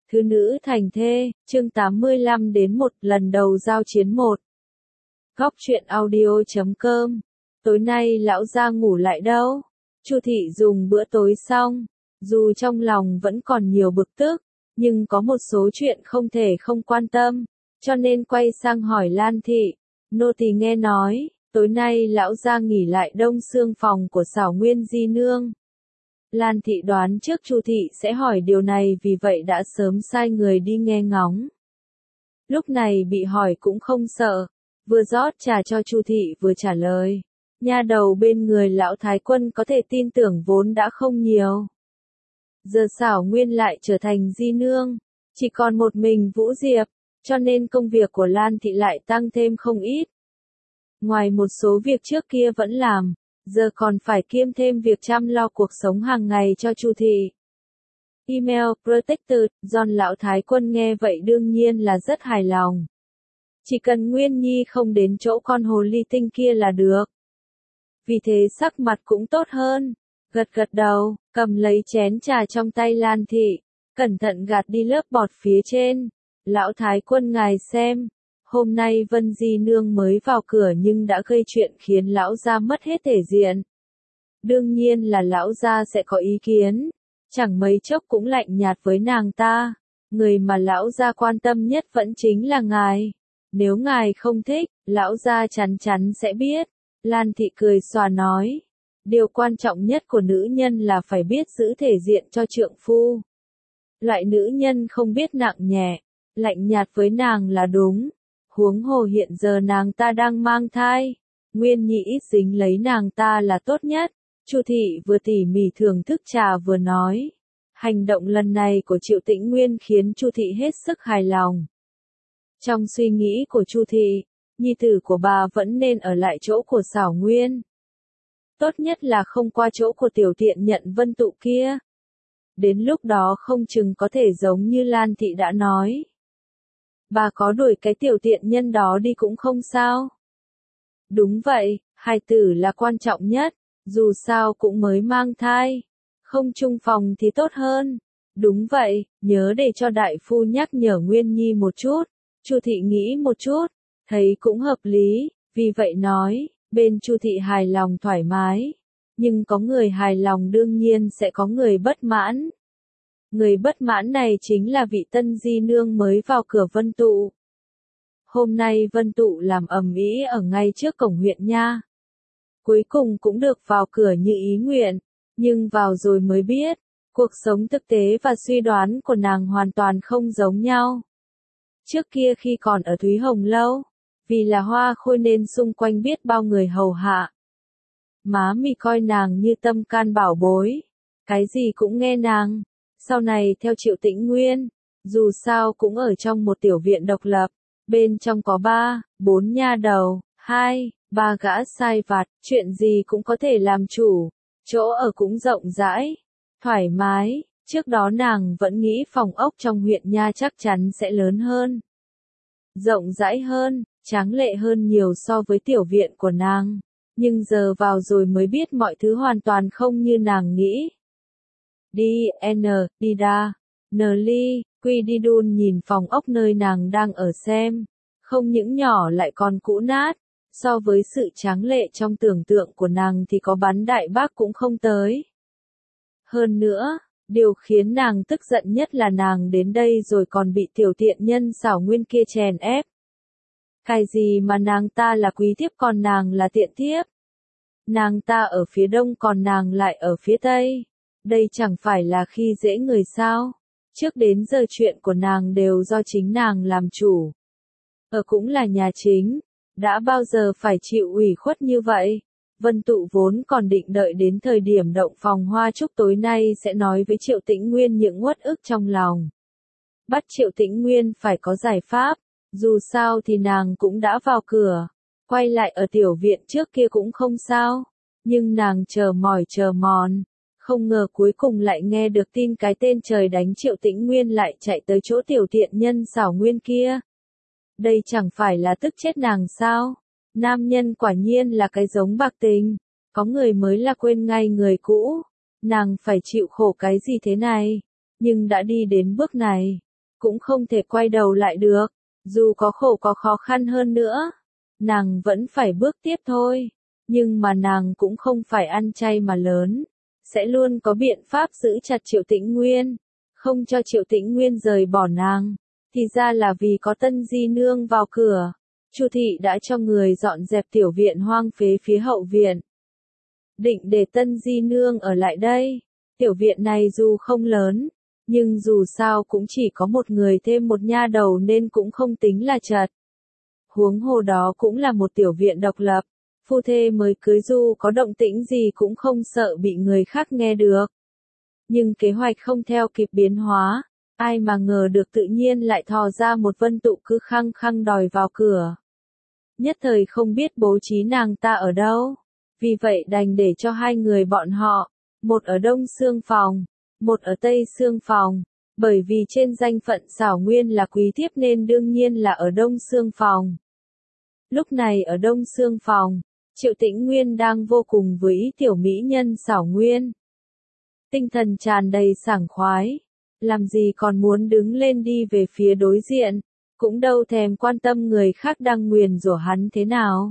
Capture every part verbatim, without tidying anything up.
Thứ nữ thành thê, chương tám mươi lăm đến một lần đầu giao chiến một. Góc truyện audio chấm com. Tối nay lão gia ngủ lại đâu? Chu thị dùng bữa tối xong, dù trong lòng vẫn còn nhiều bực tức, nhưng có một số chuyện không thể không quan tâm, cho nên quay sang hỏi Lan thị. Nô tỳ nghe nói, tối nay lão gia nghỉ lại đông xương phòng của Xảo Nguyên di nương. Lan thị đoán trước Chu thị sẽ hỏi điều này, vì vậy đã sớm sai người đi nghe ngóng. Lúc này bị hỏi cũng không sợ, vừa rót trà cho Chu thị vừa trả lời. Nha đầu bên người lão thái quân có thể tin tưởng vốn đã không nhiều. Giờ Xảo Nguyên lại trở thành di nương, chỉ còn một mình Vũ Diệp, cho nên công việc của Lan thị lại tăng thêm không ít. Ngoài một số việc trước kia vẫn làm, giờ còn phải kiêm thêm việc chăm lo cuộc sống hàng ngày cho Chu thị. Email Protected, John lão thái quân nghe vậy đương nhiên là rất hài lòng. Chỉ cần Nguyên Nhi không đến chỗ con hồ ly tinh kia là được. Vì thế sắc mặt cũng tốt hơn, gật gật đầu, cầm lấy chén trà trong tay Lan thị, cẩn thận gạt đi lớp bọt phía trên. Lão thái quân ngài xem, hôm nay Vân Di Nương mới vào cửa nhưng đã gây chuyện khiến lão gia mất hết thể diện. Đương nhiên là lão gia sẽ có ý kiến, chẳng mấy chốc cũng lạnh nhạt với nàng ta. Người mà lão gia quan tâm nhất vẫn chính là ngài. Nếu ngài không thích, lão gia chắn chắn sẽ biết. Lan thị cười xòa nói, điều quan trọng nhất của nữ nhân là phải biết giữ thể diện cho trượng phu. Loại nữ nhân không biết nặng nhẹ, lạnh nhạt với nàng là đúng. Huống hồ hiện giờ nàng ta đang mang thai, Nguyên Nhi ít dính lấy nàng ta là tốt nhất. Chu thị vừa tỉ mỉ thưởng thức trà vừa nói. Hành động lần này của Triệu Tĩnh Nguyên khiến Chu thị hết sức hài lòng. Trong suy nghĩ của Chu thị, nhi tử của bà vẫn nên ở lại chỗ của Xảo Nguyên. Tốt nhất là không qua chỗ của tiểu tiện nhận Vân Tụ kia. Đến lúc đó không chừng có thể giống như Lan thị đã nói. Bà có đuổi cái tiểu tiện nhân đó đi cũng không sao. Đúng vậy, hài tử là quan trọng nhất, dù sao cũng mới mang thai. Không chung phòng thì tốt hơn. Đúng vậy, nhớ để cho đại phu nhắc nhở Nguyên Nhi một chút. Chu thị nghĩ một chút, thấy cũng hợp lý, vì vậy nói, bên Chu thị hài lòng thoải mái. Nhưng có người hài lòng đương nhiên sẽ có người bất mãn. Người bất mãn này chính là vị tân di nương mới vào cửa Vân Tụ. Hôm nay Vân Tụ làm ầm ĩ ở ngay trước cổng huyện nha. Cuối cùng cũng được vào cửa như ý nguyện, nhưng vào rồi mới biết, cuộc sống thực tế và suy đoán của nàng hoàn toàn không giống nhau. Trước kia khi còn ở Thúy Hồng Lâu, vì là hoa khôi nên xung quanh biết bao người hầu hạ. Má mì coi nàng như tâm can bảo bối, cái gì cũng nghe nàng. Sau này theo Triệu Tĩnh Nguyên, dù sao cũng ở trong một tiểu viện độc lập, bên trong có ba, bốn nha đầu, hai, ba gã sai vặt, chuyện gì cũng có thể làm chủ, chỗ ở cũng rộng rãi, thoải mái. Trước đó nàng vẫn nghĩ phòng ốc trong huyện nha chắc chắn sẽ lớn hơn, rộng rãi hơn, tráng lệ hơn nhiều so với tiểu viện của nàng, nhưng giờ vào rồi mới biết mọi thứ hoàn toàn không như nàng nghĩ. Đi, N, đi đa, N ly, quy đi đun nhìn phòng ốc nơi nàng đang ở xem, không những nhỏ lại còn cũ nát, so với sự tráng lệ trong tưởng tượng của nàng thì có bắn đại bác cũng không tới. Hơn nữa, điều khiến nàng tức giận nhất là nàng đến đây rồi còn bị tiểu tiện nhân Xảo Nguyên kia chèn ép. Cái gì mà nàng ta là quý thiếp còn nàng là tiện thiếp? Nàng ta ở phía đông còn nàng lại ở phía tây. Đây chẳng phải là khi dễ người sao? Trước đến giờ chuyện của nàng đều do chính nàng làm chủ. Ở cũng là nhà chính, đã bao giờ phải chịu ủy khuất như vậy? Vân Tụ vốn còn định đợi đến thời điểm động phòng hoa chúc tối nay sẽ nói với Triệu Tĩnh Nguyên những uất ức trong lòng. Bắt Triệu Tĩnh Nguyên phải có giải pháp, dù sao thì nàng cũng đã vào cửa, quay lại ở tiểu viện trước kia cũng không sao, nhưng nàng chờ mỏi chờ mòn. Không ngờ cuối cùng lại nghe được tin cái tên trời đánh Triệu Tĩnh Nguyên lại chạy tới chỗ tiểu tiện nhân Xảo Nguyên kia. Đây chẳng phải là tức chết nàng sao? Nam nhân quả nhiên là cái giống bạc tình, có người mới là quên ngay người cũ. Nàng phải chịu khổ cái gì thế này? Nhưng đã đi đến bước này, cũng không thể quay đầu lại được, dù có khổ có khó khăn hơn nữa, nàng vẫn phải bước tiếp thôi, nhưng mà nàng cũng không phải ăn chay mà lớn, sẽ luôn có biện pháp giữ chặt Triệu Tĩnh Nguyên, không cho Triệu Tĩnh Nguyên rời bỏ nàng, thì ra là vì có Tân Di Nương vào cửa. Chu thị đã cho người dọn dẹp tiểu viện hoang phế phía hậu viện. Định để Tân Di Nương ở lại đây. Tiểu viện này dù không lớn, nhưng dù sao cũng chỉ có một người thêm một nha đầu nên cũng không tính là chật. Huống hồ đó cũng là một tiểu viện độc lập, phu thê mới cưới dù có động tĩnh gì cũng không sợ bị người khác nghe được. Nhưng kế hoạch không theo kịp biến hóa, ai mà ngờ được tự nhiên lại thò ra một Vân Tụ cứ khăng khăng đòi vào cửa. Nhất thời không biết bố trí nàng ta ở đâu, vì vậy đành để cho hai người bọn họ, một ở Đông Xương Phòng, một ở Tây Xương Phòng, bởi vì trên danh phận Xảo Nguyên là quý thiếp nên đương nhiên là ở Đông Xương Phòng. Lúc này ở Đông Xương Phòng, Triệu Tĩnh Nguyên đang vô cùng với ý tiểu mỹ nhân Xảo Nguyên. Tinh thần tràn đầy sảng khoái, làm gì còn muốn đứng lên đi về phía đối diện, cũng đâu thèm quan tâm người khác đang nguyền rủa hắn thế nào.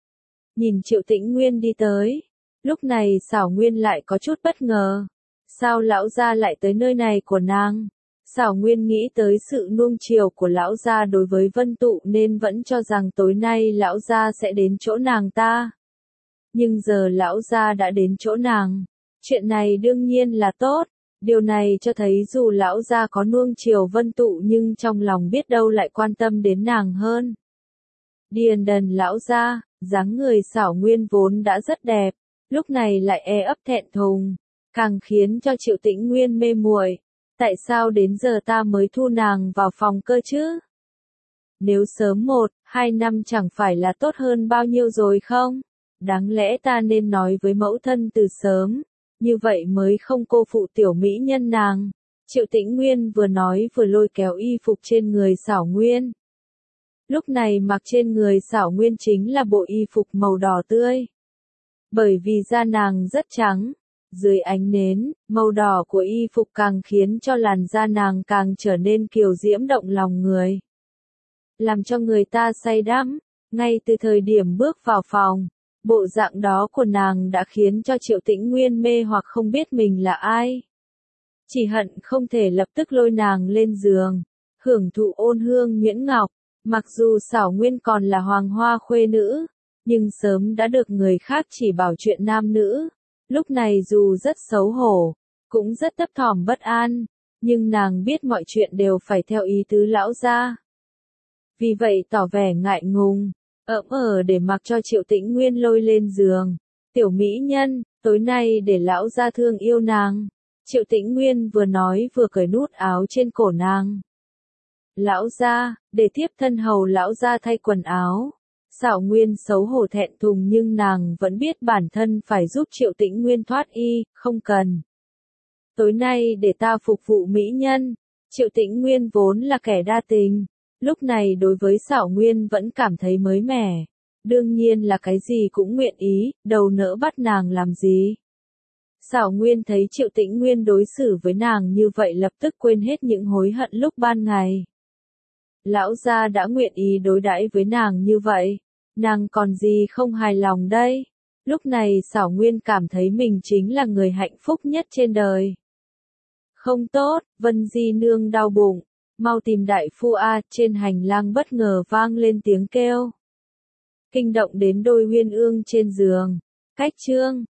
Nhìn Triệu Tĩnh Nguyên đi tới, lúc này Xảo Nguyên lại có chút bất ngờ. Sao lão gia lại tới nơi này của nàng? Xảo Nguyên nghĩ tới sự nuông chiều của lão gia đối với Vân Tụ nên vẫn cho rằng tối nay lão gia sẽ đến chỗ nàng ta. Nhưng giờ lão gia đã đến chỗ nàng. Chuyện này đương nhiên là tốt. Điều này cho thấy dù lão gia có nuông chiều Vân Tụ nhưng trong lòng biết đâu lại quan tâm đến nàng hơn. Điền đần lão gia, dáng người Xảo Nguyên vốn đã rất đẹp, lúc này lại e ấp thẹn thùng, càng khiến cho Triệu Tĩnh Nguyên mê muội. Tại sao đến giờ ta mới thu nàng vào phòng cơ chứ? Nếu sớm một, hai năm chẳng phải là tốt hơn bao nhiêu rồi không? Đáng lẽ ta nên nói với mẫu thân từ sớm, như vậy mới không cô phụ tiểu mỹ nhân nàng. Triệu Tĩnh Nguyên vừa nói vừa lôi kéo y phục trên người Xảo Nguyên. Lúc này mặc trên người Xảo Nguyên chính là bộ y phục màu đỏ tươi. Bởi vì da nàng rất trắng, dưới ánh nến, màu đỏ của y phục càng khiến cho làn da nàng càng trở nên kiều diễm động lòng người. Làm cho người ta say đắm, ngay từ thời điểm bước vào phòng, bộ dạng đó của nàng đã khiến cho Triệu Tĩnh Nguyên mê hoặc không biết mình là ai. Chỉ hận không thể lập tức lôi nàng lên giường, hưởng thụ ôn hương nhuyễn ngọc. Mặc dù Xảo Nguyên còn là hoàng hoa khuê nữ, nhưng sớm đã được người khác chỉ bảo chuyện nam nữ. Lúc này dù rất xấu hổ, cũng rất thấp thỏm bất an, nhưng nàng biết mọi chuyện đều phải theo ý tứ lão gia. Vì vậy tỏ vẻ ngại ngùng, ỡm ờ để mặc cho Triệu Tĩnh Nguyên lôi lên giường. Tiểu mỹ nhân, tối nay để lão gia thương yêu nàng. Triệu Tĩnh Nguyên vừa nói vừa cởi nút áo trên cổ nàng. Lão gia, để tiếp thân hầu lão gia thay quần áo. Xảo Nguyên xấu hổ thẹn thùng nhưng nàng vẫn biết bản thân phải giúp Triệu Tĩnh Nguyên thoát y, không cần. Tối nay để ta phục vụ mỹ nhân. Triệu Tĩnh Nguyên vốn là kẻ đa tình, lúc này đối với Xảo Nguyên vẫn cảm thấy mới mẻ. Đương nhiên là cái gì cũng nguyện ý, đầu nỡ bắt nàng làm gì. Xảo Nguyên thấy Triệu Tĩnh Nguyên đối xử với nàng như vậy lập tức quên hết những hối hận lúc ban ngày. Lão gia đã nguyện ý đối đãi với nàng như vậy, nàng còn gì không hài lòng đây? Lúc này Xảo Nguyên cảm thấy mình chính là người hạnh phúc nhất trên đời. Không tốt, Vân Di Nương đau bụng, mau tìm đại phu a. Trên hành lang bất ngờ vang lên tiếng kêu. Kinh động đến đôi uyên ương trên giường. Cách chương